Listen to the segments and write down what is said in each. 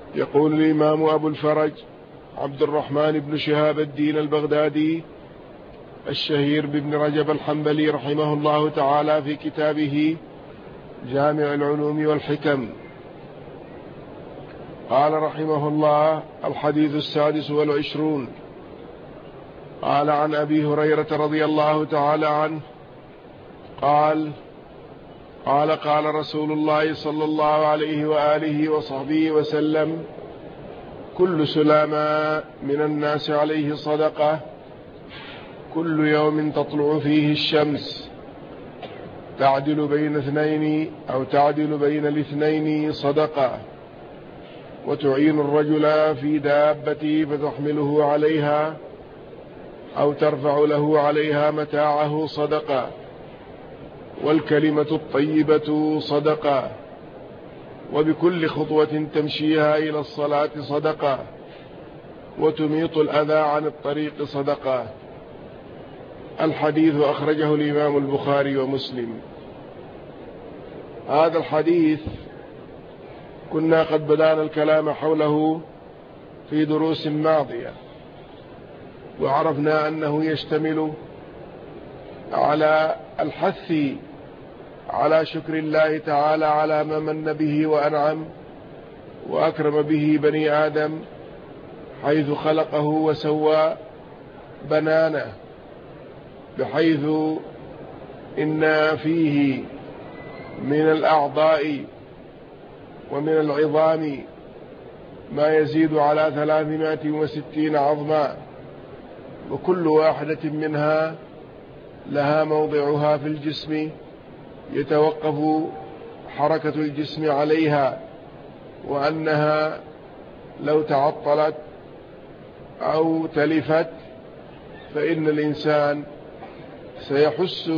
يقول الإمام أبو الفرج عبد الرحمن بن شهاب الدين البغدادي الشهير بابن رجب الحنبلي رحمه الله تعالى في كتابه جامع العلوم والحكم، قال رحمه الله: الحديث 26. قال: عن أبي هريرة رضي الله تعالى عنه قال: قال رسول الله صلى الله عليه وآله وصحبه وسلم: كل سلامة من الناس عليه صدقة، كل يوم تطلع فيه الشمس تعدل بين اثنين أو تعدل بين الاثنين صدقة، وتعين الرجل في دابته فتحمله عليها أو ترفع له عليها متاعه صدقة، والكلمة الطيبة صدقة، وبكل خطوة تمشيها إلى الصلاة صدقة، وتميط الأذى عن الطريق صدقة. الحديث أخرجه الإمام البخاري ومسلم. هذا الحديث كنا قد بدأنا الكلام حوله في دروس ماضية، وعرفنا أنه يشتمل على الحث على شكر الله تعالى على ما من به وأنعم وأكرم به بني آدم، حيث خلقه وسوى بنانه، بحيث إن فيه من الأعضاء ومن العظام ما يزيد على 360 عظما، وكل واحدة منها لها موضعها في الجسم يتوقف حركة الجسم عليها، وأنها لو تعطلت أو تلفت فإن الإنسان سيحس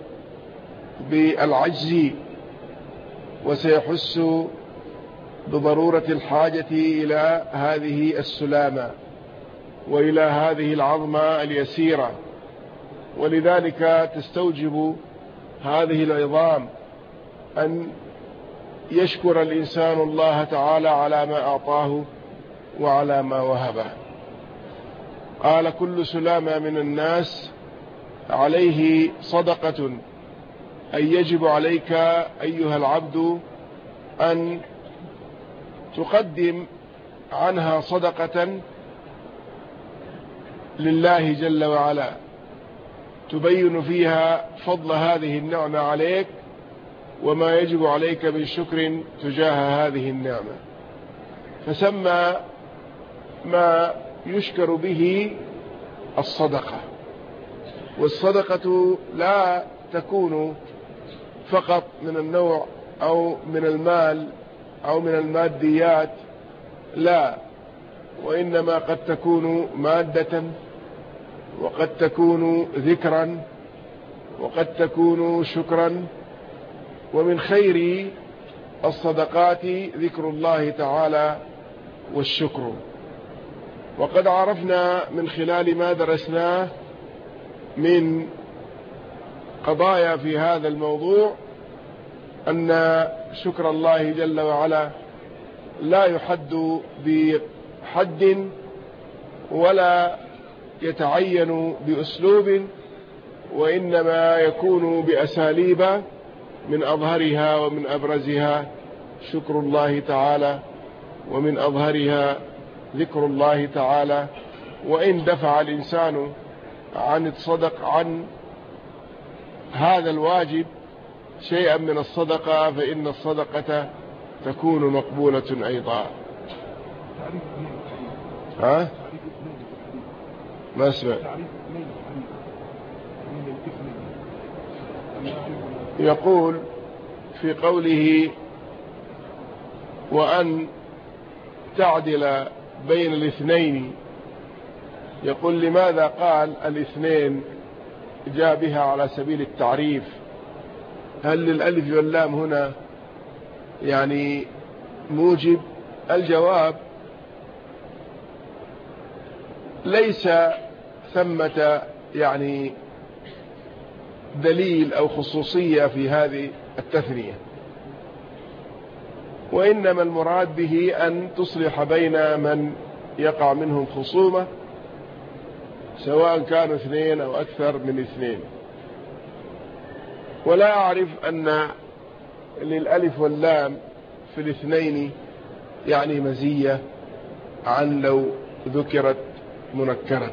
بالعجز، وسيحس بضرورة الحاجة إلى هذه السلامة وإلى هذه العظمة اليسيرة، ولذلك تستوجب هذه العظام أن يشكر الإنسان الله تعالى على ما أعطاه وعلى ما وهبه. قال: كل سلامة من الناس عليه صدقة، أي يجب عليك أيها العبد أن تقدم عنها صدقة لله جل وعلا، تبين فيها فضل هذه النعمة عليك وما يجب عليك من شكر تجاه هذه النعمة. فسمى ما يشكر به الصدقة. والصدقة لا تكون فقط من النوع أو من المال أو من الماديات، لا، وإنما قد تكون مادة، وقد تكون ذكرا، وقد تكون شكرا. ومن خير الصدقات ذكر الله تعالى والشكر. وقد عرفنا من خلال ما درسناه من قضايا في هذا الموضوع أن شكر الله جل وعلا لا يحد بحد ولا يتعين بأسلوب، وإنما يكون بأساليب من أظهرها ومن أبرزها شكر الله تعالى، ومن أظهرها ذكر الله تعالى. وإن دفع الإنسان عن هذا الواجب شيئا من الصدقة فإن الصدقة تكون مقبولة أيضا. ها؟ ما اسمع. يقول في قوله: وأن تعدل بين الاثنين، يقول: لماذا قال الاثنين؟ جاء بها على سبيل التعريف. هل للألف واللام هنا يعني موجب؟ الجواب: ليس ثمة يعني دليل أو خصوصية في هذه التثنية، وإنما المراد به أن تصلح بين من يقع منهم خصومة، سواء كانوا اثنين أو أكثر من اثنين. ولا أعرف أن للألف واللام في الاثنين يعني مزية عن لو ذكرت منكرة.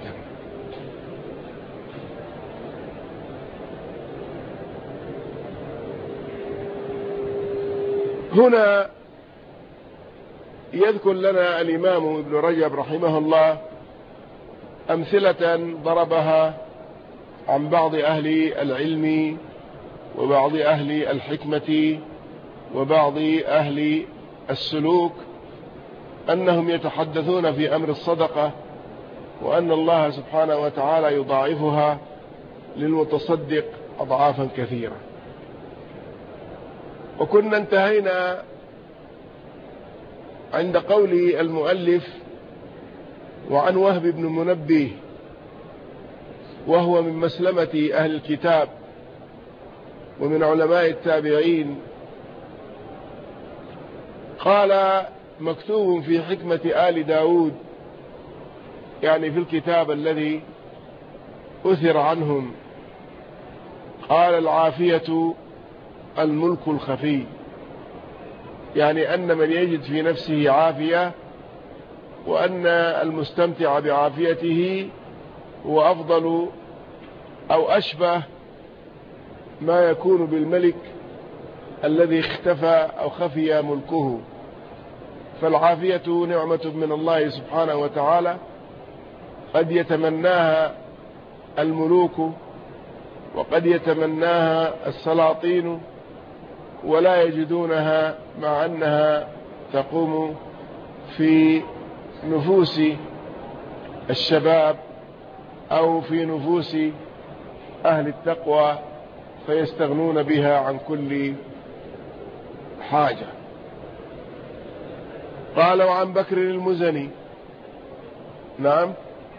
هنا يذكر لنا الإمام ابن رجب رحمه الله أمثلة ضربها عن بعض أهل العلم وبعض أهل الحكمة وبعض أهل السلوك، أنهم يتحدثون في أمر الصدقة، وأن الله سبحانه وتعالى يضاعفها للمتصدق أضعافا كثيرة. وكنا انتهينا عند قول المؤلف: وعن وهب بن منبه، وهو من مسلمة أهل الكتاب ومن علماء التابعين، قال: مكتوب في حكمة آل داود، يعني في الكتاب الذي أثر عنهم، قال: العافية الملك الخفي، يعني أن من يجد في نفسه عافية، وأن المستمتع بعافيته هو أفضل أو أشبه ما يكون بالملك الذي اختفى أو خفي ملكه. فالعافية نعمة من الله سبحانه وتعالى قد يتمناها الملوك وقد يتمناها السلاطين ولا يجدونها، مع أنها تقوم في نفوس الشباب أو في نفوس أهل التقوى، فيستغنون بها عن كل حاجة. قال: وعن بكر المزني، نعم،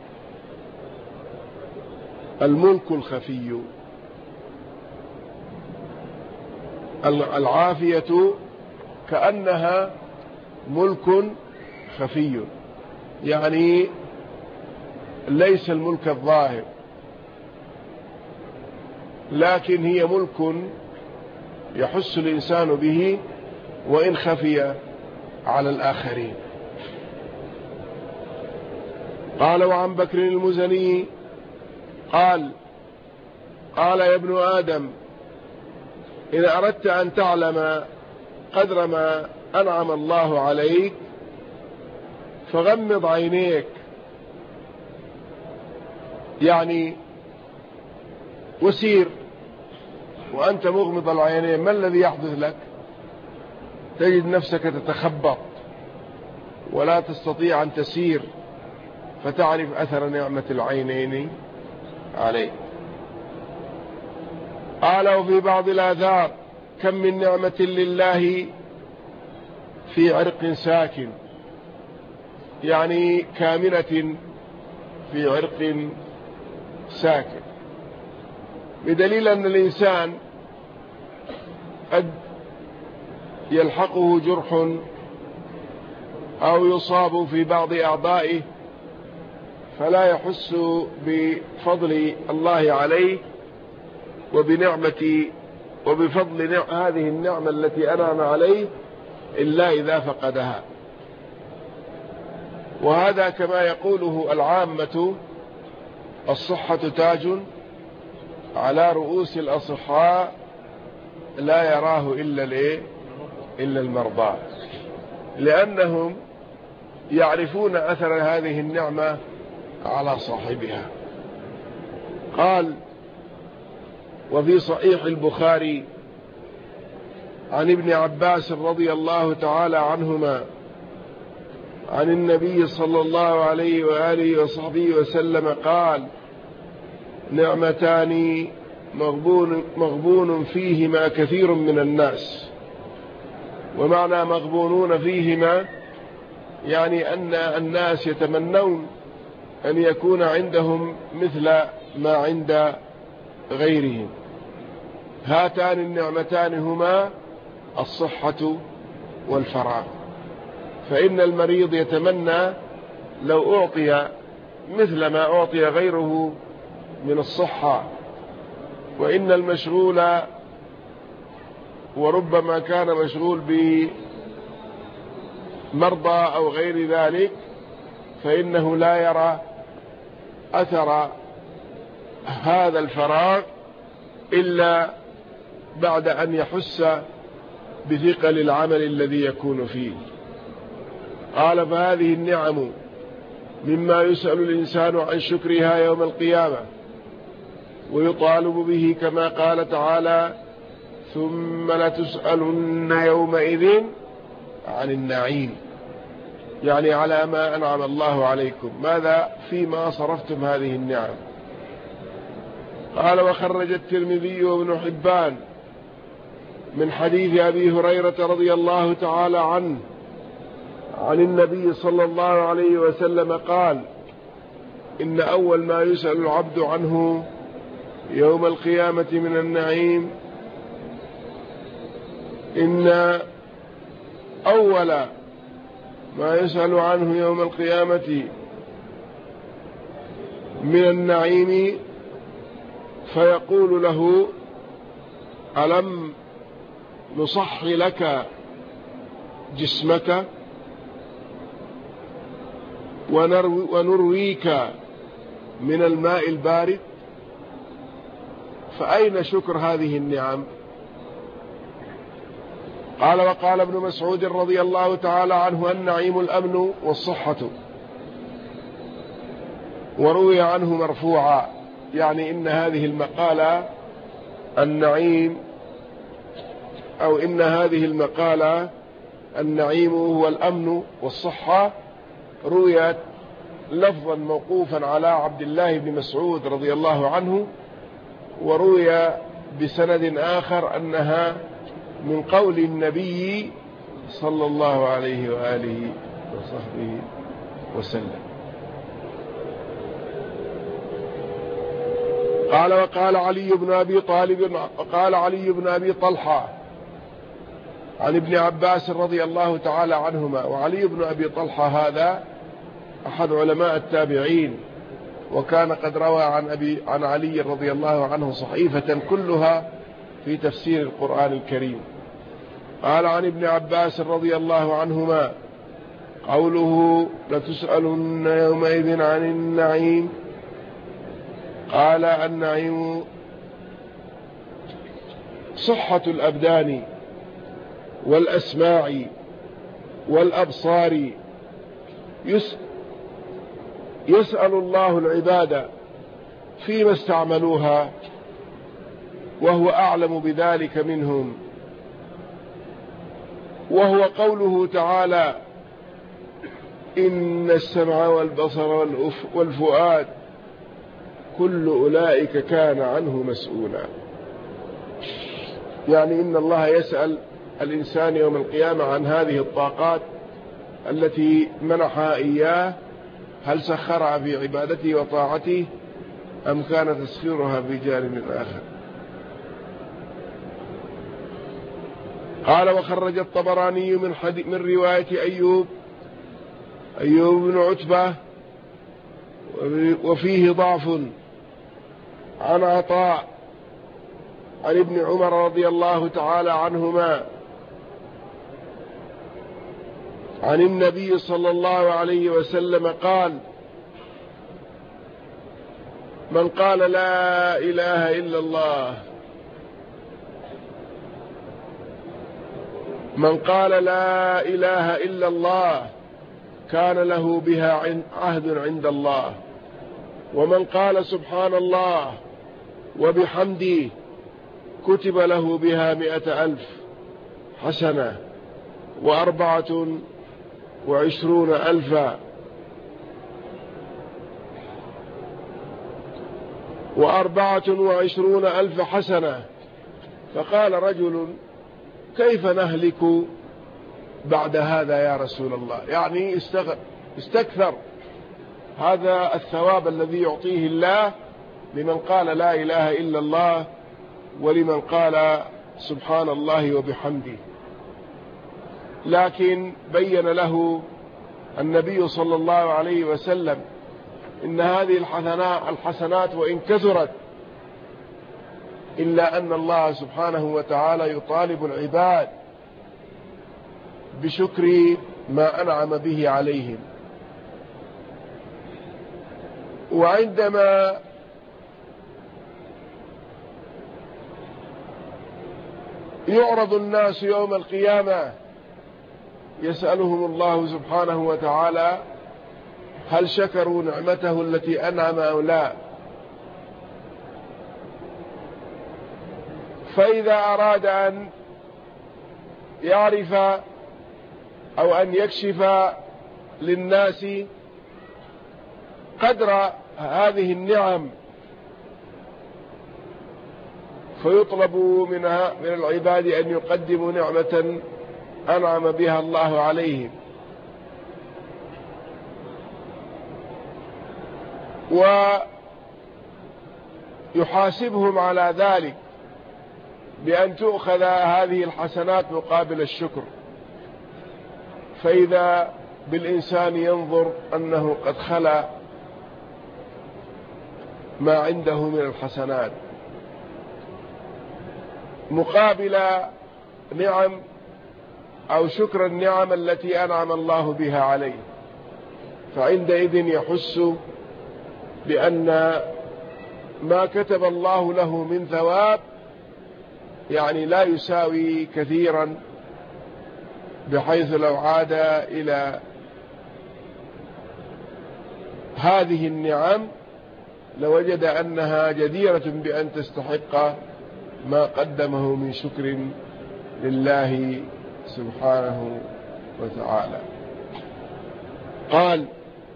الملك الخفي، العافية كأنها ملك خفي، يعني ليس الملك الظاهر، لكن هي ملك يحس الإنسان به وإن خفي على الآخرين. قال: وعن بكر المزني قال: قال: يا ابن آدم، إذا أردت أن تعلم قدر ما أنعم الله عليك فغمض عينيك، يعني وسير وأنت مغمض العينين. ما الذي يحدث لك؟ تجد نفسك تتخبط ولا تستطيع أن تسير، فتعرف أثر نعمة العينين عليك. قال: وفي بعض الآثار: كم من نعمة لله في عرق ساكن، يعني كامنة في عرق ساكن، بدليل أن الإنسان قد يلحقه جرح أو يصاب في بعض أعضائه فلا يحس بفضل الله عليه وبفضل هذه النعمة التي أنعم عليه إلا إذا فقدها. وهذا كما يقوله العامة: الصحة تاج على رؤوس الأصحاء لا يراه إلا المرضى، لأنهم يعرفون أثر هذه النعمة على صاحبها. قال: وفي صحيح البخاري عن ابن عباس رضي الله تعالى عنهما عن النبي صلى الله عليه وآله وصحبه وسلم قال: نعمتان مغبون فيهما كثير من الناس. ومعنى مغبونون فيهما يعني أن الناس يتمنون أن يكون عندهم مثل ما عند غيرهم. هاتان النعمتان هما الصحة والفراغ. فإن المريض يتمنى لو أعطي مثل ما أعطي غيره من الصحة، وإن المشغول وربما كان مشغول بمرضى أو غير ذلك، فإنه لا يرى أثر هذا الفراغ إلا بعد أن يحس بثقل العمل الذي يكون فيه. قال: فهذه النعم مما يسأل الإنسان عن شكرها يوم القيامة، ويطالب به كما قال تعالى: ثم لتسألن يومئذ عن النعيم، يعني على ما أنعم الله عليكم، ماذا فيما صرفتم هذه النعم. قال: وخرج الترمذي وابن حبان من حديث أبي هريرة رضي الله تعالى عنه عن النبي صلى الله عليه وسلم قال: إن أول ما يسأل العبد عنه يوم القيامة من النعيم، إن أول ما يسأل عنه يوم القيامة من النعيم فيقول له: ألم نصح لك جسمك ونرويك من الماء البارد؟ فأين شكر هذه النعم؟ قال: وقال ابن مسعود رضي الله تعالى عنه: النعيم الأمن والصحة. وروي عنه مرفوعا، يعني إن هذه المقالة النعيم، أو إن هذه المقالة النعيم هو الأمن والصحة، رويت لفظا موقوفا على عبد الله بن مسعود رضي الله عنه، وروي بسند آخر أنها من قول النبي صلى الله عليه وآله وصحبه وسلم. قال: وقال علي بن أبي طالب وقال علي بن أبي طلحة عن ابن عباس رضي الله تعالى عنهما. وعلي بن أبي طلحة هذا أحد علماء التابعين، وكان قد روى عن علي رضي الله عنه صحيفة كلها في تفسير القرآن الكريم. قال: عن ابن عباس رضي الله عنهما قوله: لتسألن يومئذ عن النعيم. قال: النعيم صحة الأبدان والأسماع والأبصار، يسأل الله العباد فيما استعملوها وهو أعلم بذلك منهم. وهو قوله تعالى: إن السمع والبصر والفؤاد كل أولئك كان عنه مسؤولا. يعني إن الله يسأل الإنسان يوم القيامة عن هذه الطاقات التي منحها إياه، هل سخرها في عبادته وطاعته أم كان تسخيرها في جانب آخر. قال: وخرج الطبراني من رواية أيوب بن عتبة وفيه ضعف عن عطاء عن ابن عمر رضي الله تعالى عنهما عن النبي صلى الله عليه وسلم قال: من قال لا إله إلا الله من قال لا إله إلا الله كان له بها عهد عند الله، ومن قال سبحان الله وبحمده كتب له بها 100,000 حسنة 24,000 حسنة. فقال رجل: كيف نهلك بعد هذا يا رسول الله؟ يعني استكثر هذا الثواب الذي يعطيه الله لمن قال لا إله إلا الله ولمن قال سبحان الله وبحمده. لكن بين له النبي صلى الله عليه وسلم إن هذه الحسنات وإن كثرت إلا أن الله سبحانه وتعالى يطالب العباد بشكر ما أنعم به عليهم. وعندما يعرض الناس يوم القيامة يسألهم الله سبحانه وتعالى هل شكروا نعمته التي أنعم أو لا. فإذا أراد أن يعرف أو أن يكشف للناس قدر هذه النعم فيطلب من العباد أن يقدموا نعمة أنعم بها الله عليهم، ويحاسبهم على ذلك بأن تؤخذ هذه الحسنات مقابل الشكر. فإذا بالإنسان ينظر أنه قد خلا ما عنده من الحسنات مقابل نعم أو شكر النعم التي أنعم الله بها عليه، فعندئذ يحس بأن ما كتب الله له من ثواب يعني لا يساوي كثيرا، بحيث لو عاد إلى هذه النعم لوجد أنها جديرة بأن تستحق ما قدمه من شكر لله سبحانه وتعالى. قال: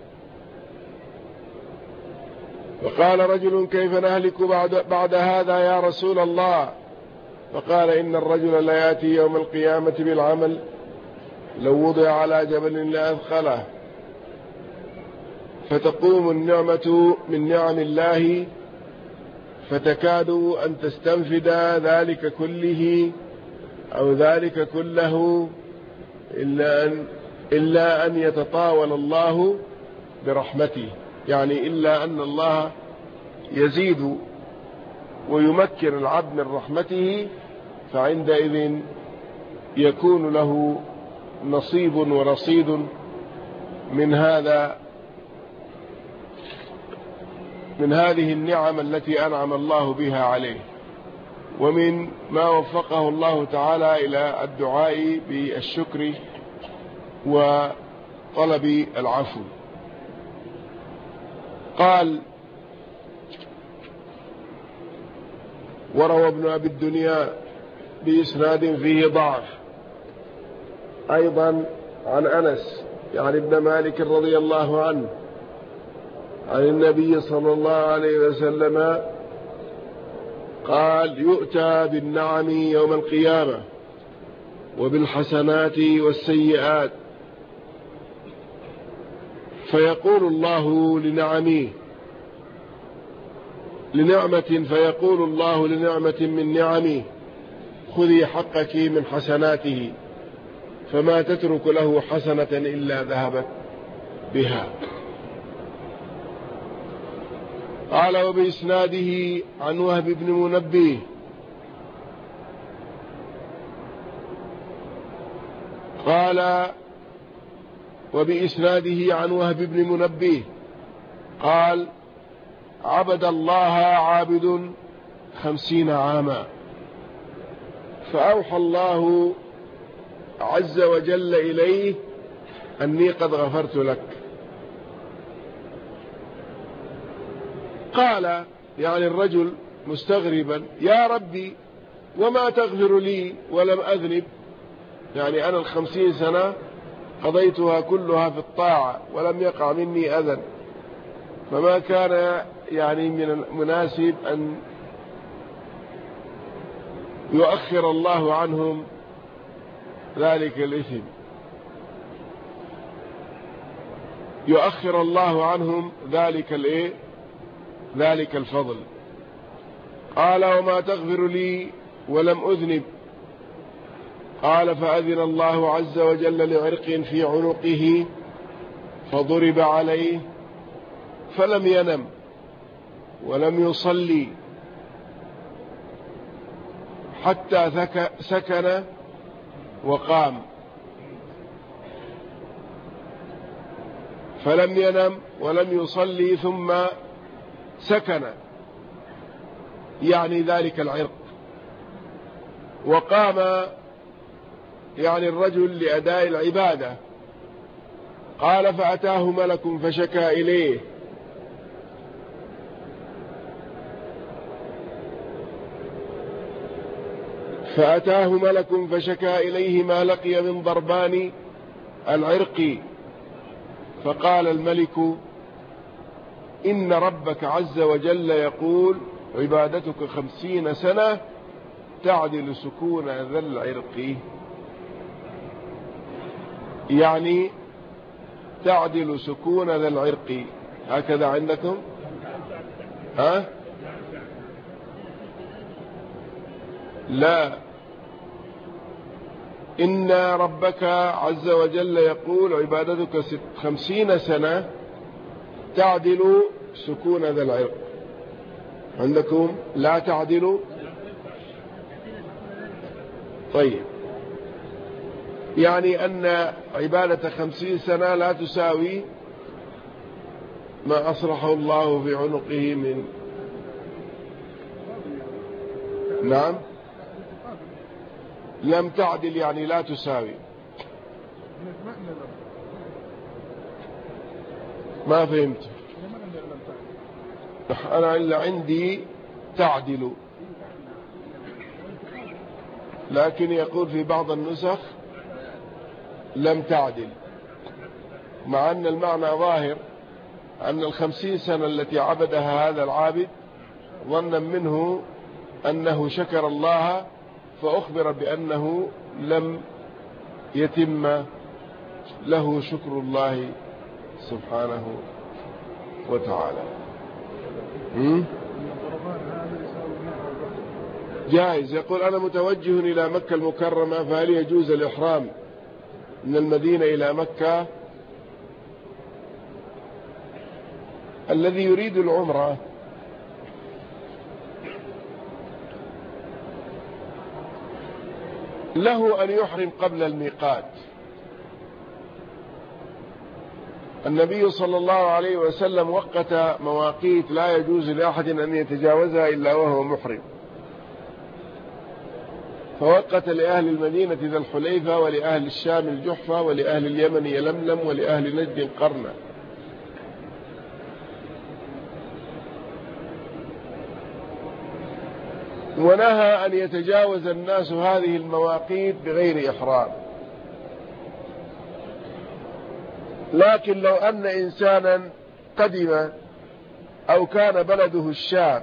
وقال رجل: كيف نهلك بعد هذا يا رسول الله؟ فقال: إن الرجل ليأتي يوم القيامة بالعمل لو وضع على جبل لأثقله، فتقوم النعمة من نعم الله فتكاد أن تستنفد ذلك كله أو ذلك كله إلا أن يتطاول الله برحمته، يعني إلا أن الله يزيد ويمكن العبد من رحمته، فعندئذ يكون له نصيب ورصيد من هذه النعم التي أنعم الله بها عليه، ومن ما وفقه الله تعالى إلى الدعاء بالشكر وطلب العفو. قال: وروى ابن أبي الدنيا بإسناد فيه ضعف أيضا عن أنس يعني ابن مالك رضي الله عنه عن النبي صلى الله عليه وسلم قال: يؤتى بالنعم يوم القيامة وبالحسنات والسيئات، فيقول الله فيقول الله لنعمة من نعمه: خذي حقك من حسناته، فما تترك له حسنة إلا ذهبت بها. قال: وبإسناده عن وهب بن منبه قال: وبإسناده عن وهب بن منبه قال: عبد الله عابد 50 عاما، فأوحى الله عز وجل إليه أني قد غفرت لك. قال يعني الرجل مستغربا: يا ربي وما تغفر لي ولم أذنب؟ يعني أنا 50 سنة قضيتها كلها في الطاعة ولم يقع مني أذى، فما كان يعني من المناسب أن يؤخر الله عنهم ذلك الإثم، يؤخر الله عنهم ذلك الفضل. قال: وما تغفر لي ولم أذنب؟ قال فأذن الله عز وجل لعرق في عنقه فضرب عليه فلم ينم ولم يصلي حتى سكن وقام. فلم ينم ولم يصلي ثم سكن، يعني ذلك العرق، وقام يعني الرجل لأداء العبادة. قال فأتاه ملك فشكى إليه ما لقي من ضربان العرق. فقال الملك إن ربك عز وجل يقول عبادتك 50 سنة تعدل سكون ذا العرق، يعني تعدل سكون ذا العرق. هكذا عندكم؟ لا، إن ربك عز وجل يقول عبادتك 50 سنة تعدل سكون ذا العرق. عندكم لا تعدل. طيب، يعني أن عبادة 50 سنة لا تساوي ما أصرحه الله في عنقه من. نعم، لم تعدل يعني لا تساوي. ما فهمت. أنا إلا عندي تعدل، لكن يقول في بعض النسخ لم تعدل، مع أن المعنى ظاهر أن 50 سنة التي عبدها هذا العابد ظنا منه أنه شكر الله، فأخبر بأنه لم يتم له شكر الله سبحانه وتعالى. جائز. يقول أنا متوجه إلى مكة المكرمة، فهل يجوز الإحرام من المدينة إلى مكة؟ الذي يريد العمرة له أن يحرم قبل الميقات. النبي صلى الله عليه وسلم وقت مواقيت لا يجوز لأحد أن يتجاوزها إلا وهو محرم، فوقت لأهل المدينة ذا الحليفة، ولأهل الشام الجحفة، ولأهل اليمن يلملم، ولأهل نجد قرنا. ونهى أن يتجاوز الناس هذه المواقيت بغير إحرام. لكن لو أن إنسانا قدم أو كان بلده الشام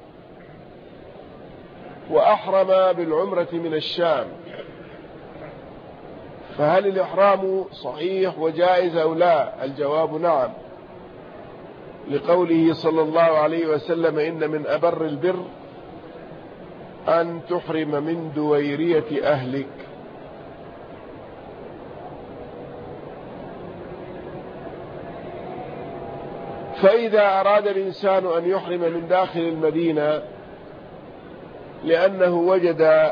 وأحرم بالعمرة من الشام، فهل الإحرام صحيح وجائز أو لا؟ الجواب نعم، لقوله صلى الله عليه وسلم إن من أبر البر أن تحرم من دويرية أهلك. فإذا أراد الإنسان أن يحرم من داخل المدينة لأنه وجد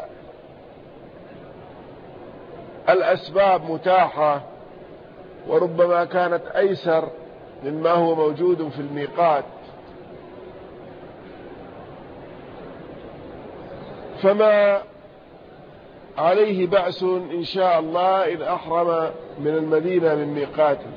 الأسباب متاحة وربما كانت أيسر مما هو موجود في الميقات، فما عليه بأس إن شاء الله إن أحرم من المدينة من ميقاته.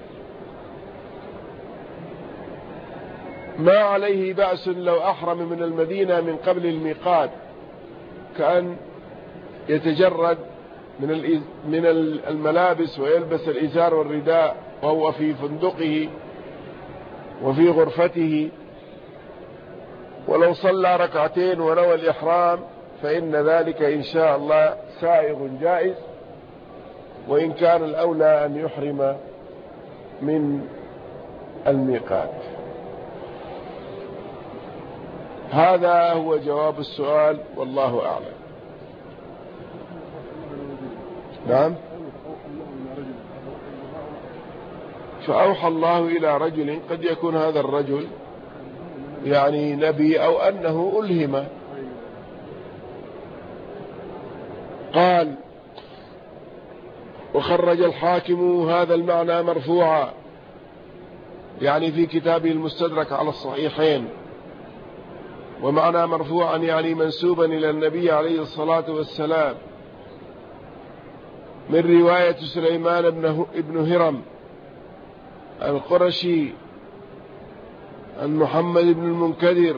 ما عليه بأس لو أحرم من المدينة من قبل الميقات، كأن يتجرد من الملابس ويلبس الإزار والرداء وهو في فندقه وفي غرفته، ولو صلى ركعتين ونوى الإحرام فإن ذلك إن شاء الله سائغ جائز، وإن كان الأولى أن يحرم من الميقات. هذا هو جواب السؤال، والله أعلم. نعم. فأوحى الله إلى رجل، قد يكون هذا الرجل يعني نبي أو أنه ألهم. قال: وخرج الحاكم هذا المعنى مرفوعا، يعني في كتابه المستدرك على الصحيحين. ومعنى مرفوعا يعني منسوبا إلى النبي عليه الصلاة والسلام، من رواية سليمان بن هرم القرشي عن محمد بن المنكدر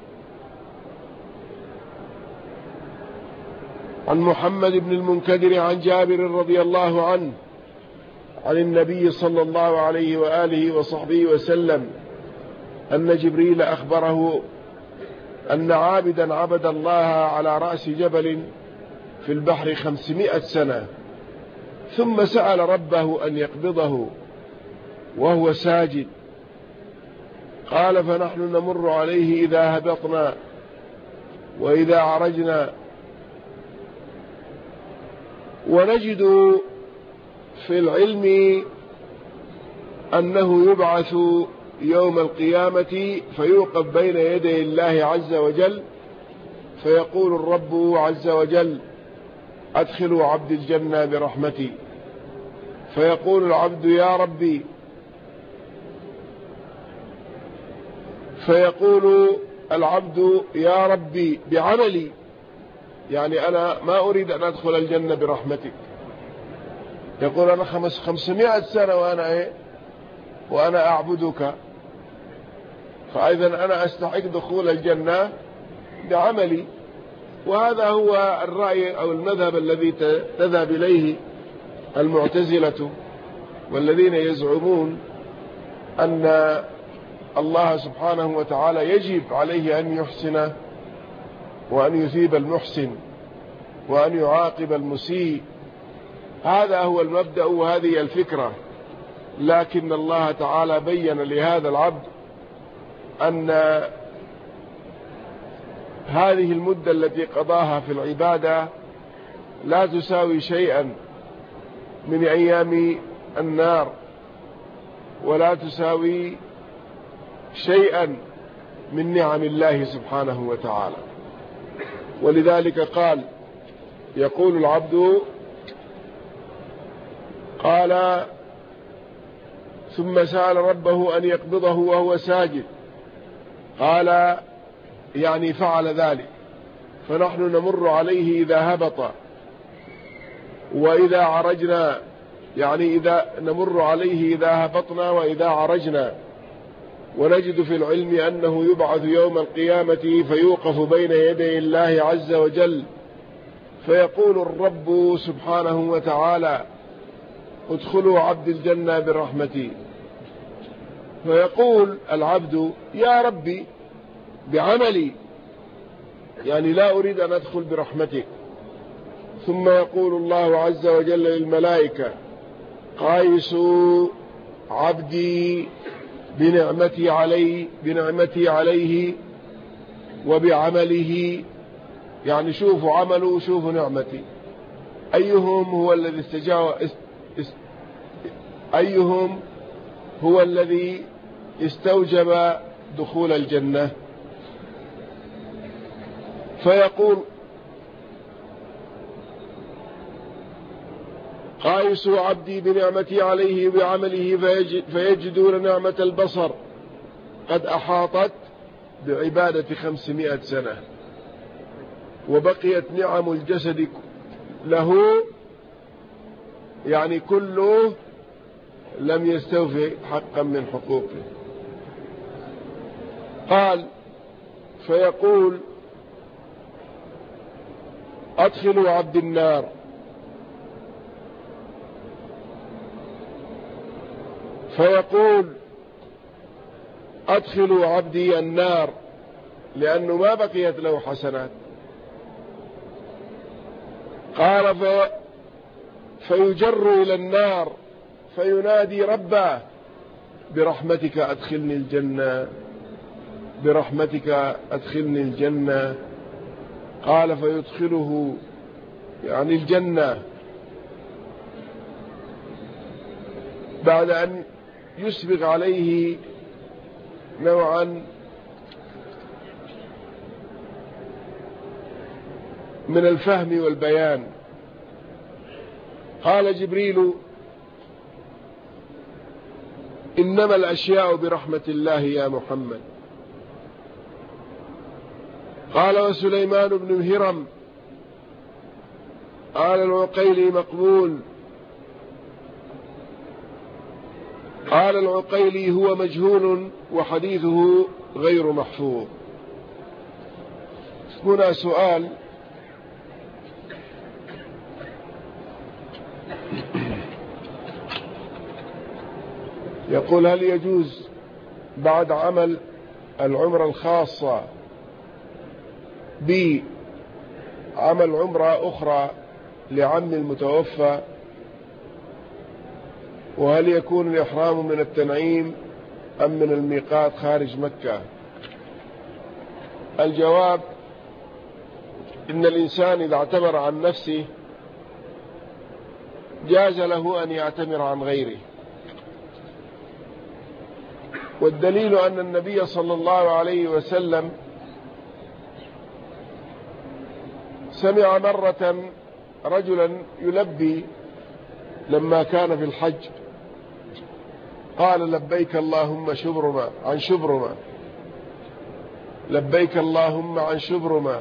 عن جابر رضي الله عنه عن النبي صلى الله عليه وآله وصحبه وسلم أن جبريل أخبره أن عابدا عبد الله على رأس جبل في البحر 500 سنة، ثم سأل ربه أن يقبضه وهو ساجد. قال: فنحن نمر عليه إذا هبطنا وإذا عرجنا، ونجد في العلم أنه يبعث يوم القيامة فيوقف بين يدي الله عز وجل، فيقول الرب عز وجل: أدخلوا عبد الجنة برحمتي. فيقول العبد: يا ربي. فيقول العبد: يا ربي بعملي، يعني أنا ما أريد أن أدخل الجنة برحمتك. يقول: أنا 500 سنة وأنا أعبدك، فإذا أنا أستحق دخول الجنة بعملي. وهذا هو الرأي أو المذهب الذي تذهب إليه المعتزلة، والذين يزعمون أن الله سبحانه وتعالى يجب عليه أن يحسن وأن يثيب المحسن وأن يعاقب المسيء. هذا هو المبدأ وهذه الفكرة. لكن الله تعالى بين لهذا العبد أن هذه المدة التي قضاها في العبادة لا تساوي شيئا من أيام النار، ولا تساوي شيئا من نعم الله سبحانه وتعالى. ولذلك قال: يقول العبد، قال: ثم سأل ربه أن يقبضه وهو ساجد. قال: يعني فعل ذلك. فنحن نمر عليه إذا هبط وإذا عرجنا، يعني إذا نمر عليه إذا هبطنا وإذا عرجنا، ونجد في العلم أنه يبعث يوم القيامة فيوقف بين يدي الله عز وجل، فيقول الرب سبحانه وتعالى: ادخلوا عبد الجنة برحمتي. فيقول العبد: يا ربي بعملي، يعني لا أريد أن أدخل برحمتك. ثم يقول الله عز وجل للملائكة: قايسوا عبدي بنعمتي عليه وبعمله، يعني شوفوا عمله وشوفوا نعمتي، أيهم هو الذي استوجب دخول الجنة. فيقول: قايسوا عبدي بنعمتي عليه بعمله، فيجدون نعمة البصر قد أحاطت بعبادة 500 سنة، وبقيت نعم الجسد له يعني كله لم يستوفي حقا من حقوقه. قال: فيقول: أدخلوا عبد النار. فيقول: أدخلوا عبدي النار، لأنه ما بقيت له حسنات. قال: فيجر إلى النار فينادي ربه: برحمتك أدخلني الجنة، برحمتك أدخلني الجنة. قال: فيدخله يعني الجنة، بعد أن يسبغ عليه نوعا من الفهم والبيان. قال جبريل: إنما الأشياء برحمة الله يا محمد. قال: وسليمان بن مهرم. قال العقيلي: مقبول. قال العقيلي: هو مجهول وحديثه غير محفوظ. هنا سؤال: يقول: هل يجوز بعد عمل العمرة الخاصة بعمل عمرة أخرى لعم المتوفى؟ وهل يكون الإحرام من التنعيم أم من الميقات خارج مكة؟ الجواب: إن الإنسان إذا اعتمر عن نفسه جاز له أن يعتمر عن غيره، والدليل أن النبي صلى الله عليه وسلم سمع مرة رجلا يلبي لما كان في الحج، قال: لبيك اللهم شبرما عن شبرما، لبيك اللهم عن شبرما.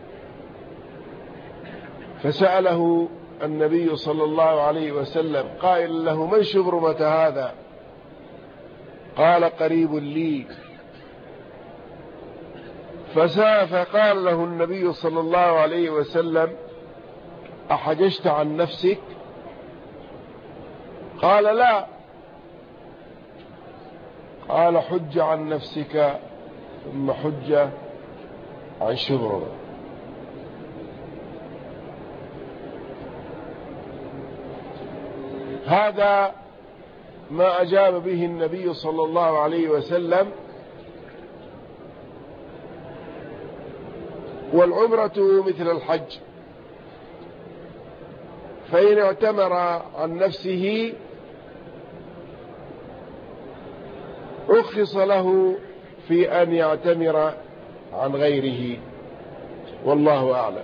فسأله النبي صلى الله عليه وسلم قائل له: من شبرمة هذا؟ قال: قريب لي. فقال له النبي صلى الله عليه وسلم: أحججت عن نفسك؟ قال: لا. قال: حج عن نفسك ثم حج عن شبرما. هذا ما أجاب به النبي صلى الله عليه وسلم. والعمرة مثل الحج، فإن اعتمر عن نفسه رخص له في أن يعتمر عن غيره، والله أعلم.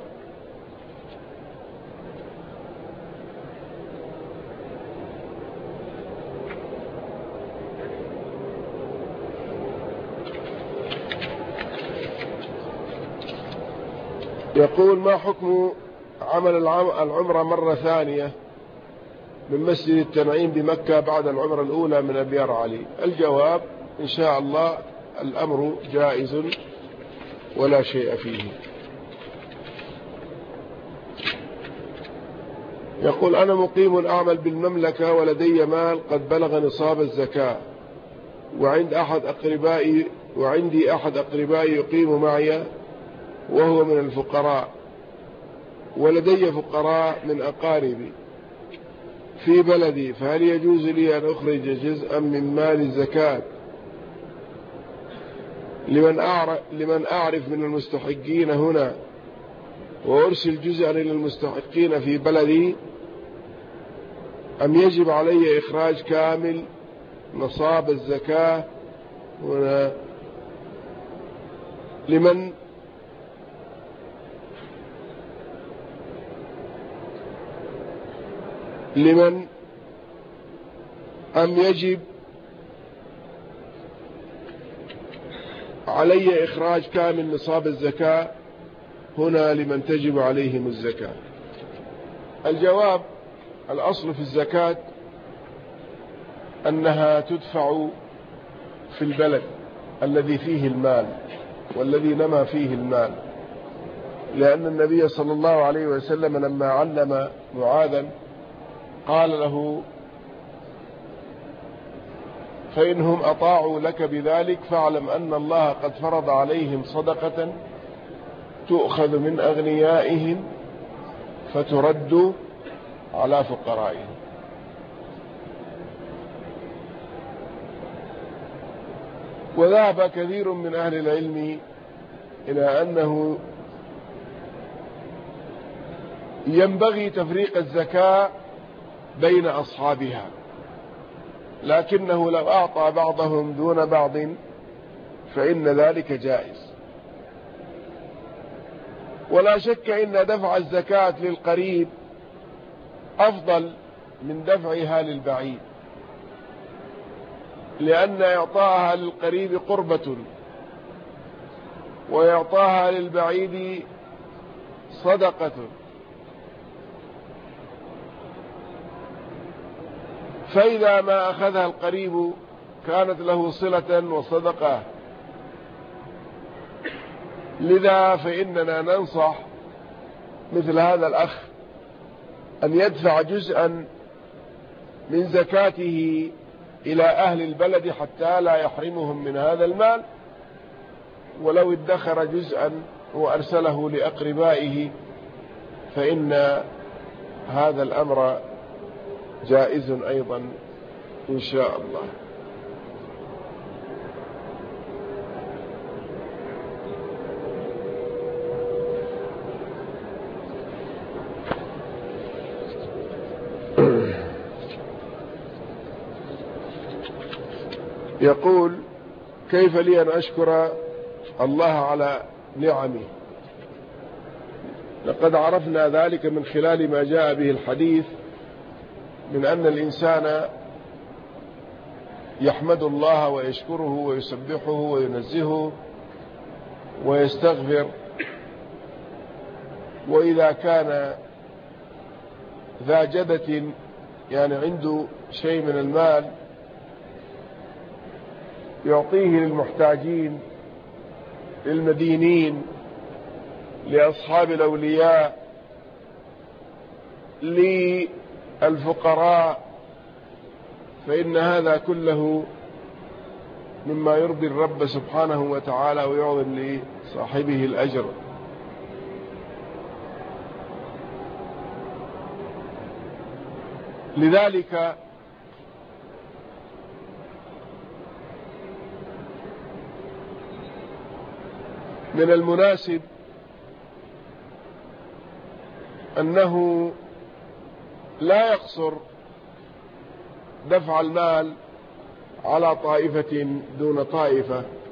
يقول: ما حكم عمل العمرة مرة ثانية من مسجد التنعيم بمكة بعد العمرة الأولى من أبيار علي؟ الجواب: إن شاء الله الأمر جائز ولا شيء فيه. يقول: أنا مقيم أعمل بالمملكة ولدي مال قد بلغ نصاب الزكاة، وعندي أحد أقربائي يقيم معي وهو من الفقراء، ولدي فقراء من أقاربي في بلدي، فهل يجوز لي أن أخرج جزءا من مال الزكاة لمن أعرف من المستحقين هنا، وأرسل جزءا إلى المستحقين في بلدي، أم يجب علي إخراج كامل نصاب الزكاة هنا لمن أم يجب علي إخراج كامل نصاب الزكاة هنا لمن تجب عليهم الزكاة؟ الجواب: الأصل في الزكاة أنها تدفع في البلد الذي فيه المال والذي نما فيه المال، لأن النبي صلى الله عليه وسلم لما علم معاذا قال له: فإنهم أطاعوا لك بذلك فاعلم أن الله قد فرض عليهم صدقة تؤخذ من أغنيائهم فترد على فقرائهم. وذهب كثير من أهل العلم إلى أنه ينبغي تفريق الزكاة بين أصحابها، لكنه لو أعطى بعضهم دون بعض فإن ذلك جائز. ولا شك إن دفع الزكاة للقريب أفضل من دفعها للبعيد، لأن إعطاها للقريب قربة وإعطاها للبعيد صدقة. فإذا ما أخذها القريب كانت له صلة وصدقة. لذا فإننا ننصح مثل هذا الأخ أن يدفع جزءا من زكاته إلى أهل البلد حتى لا يحرمهم من هذا المال، ولو ادخر جزءا وأرسله لأقربائه فإن هذا الأمر جائز أيضا إن شاء الله. يقول: كيف لي أن أشكر الله على نعمه؟ لقد عرفنا ذلك من خلال ما جاء به الحديث من أن الإنسان يحمد الله ويشكره ويسبحه وينزهه ويستغفر، وإذا كان ذا جدة يعني عنده شيء من المال يعطيه للمحتاجين، للمدينين، لأصحاب الأولياء، للفقراء، فإن هذا كله مما يرضي الرب سبحانه وتعالى ويعظم لصاحبه الأجر. لذلك من المناسب أنه لا يقصر دفع المال على طائفة دون طائفة،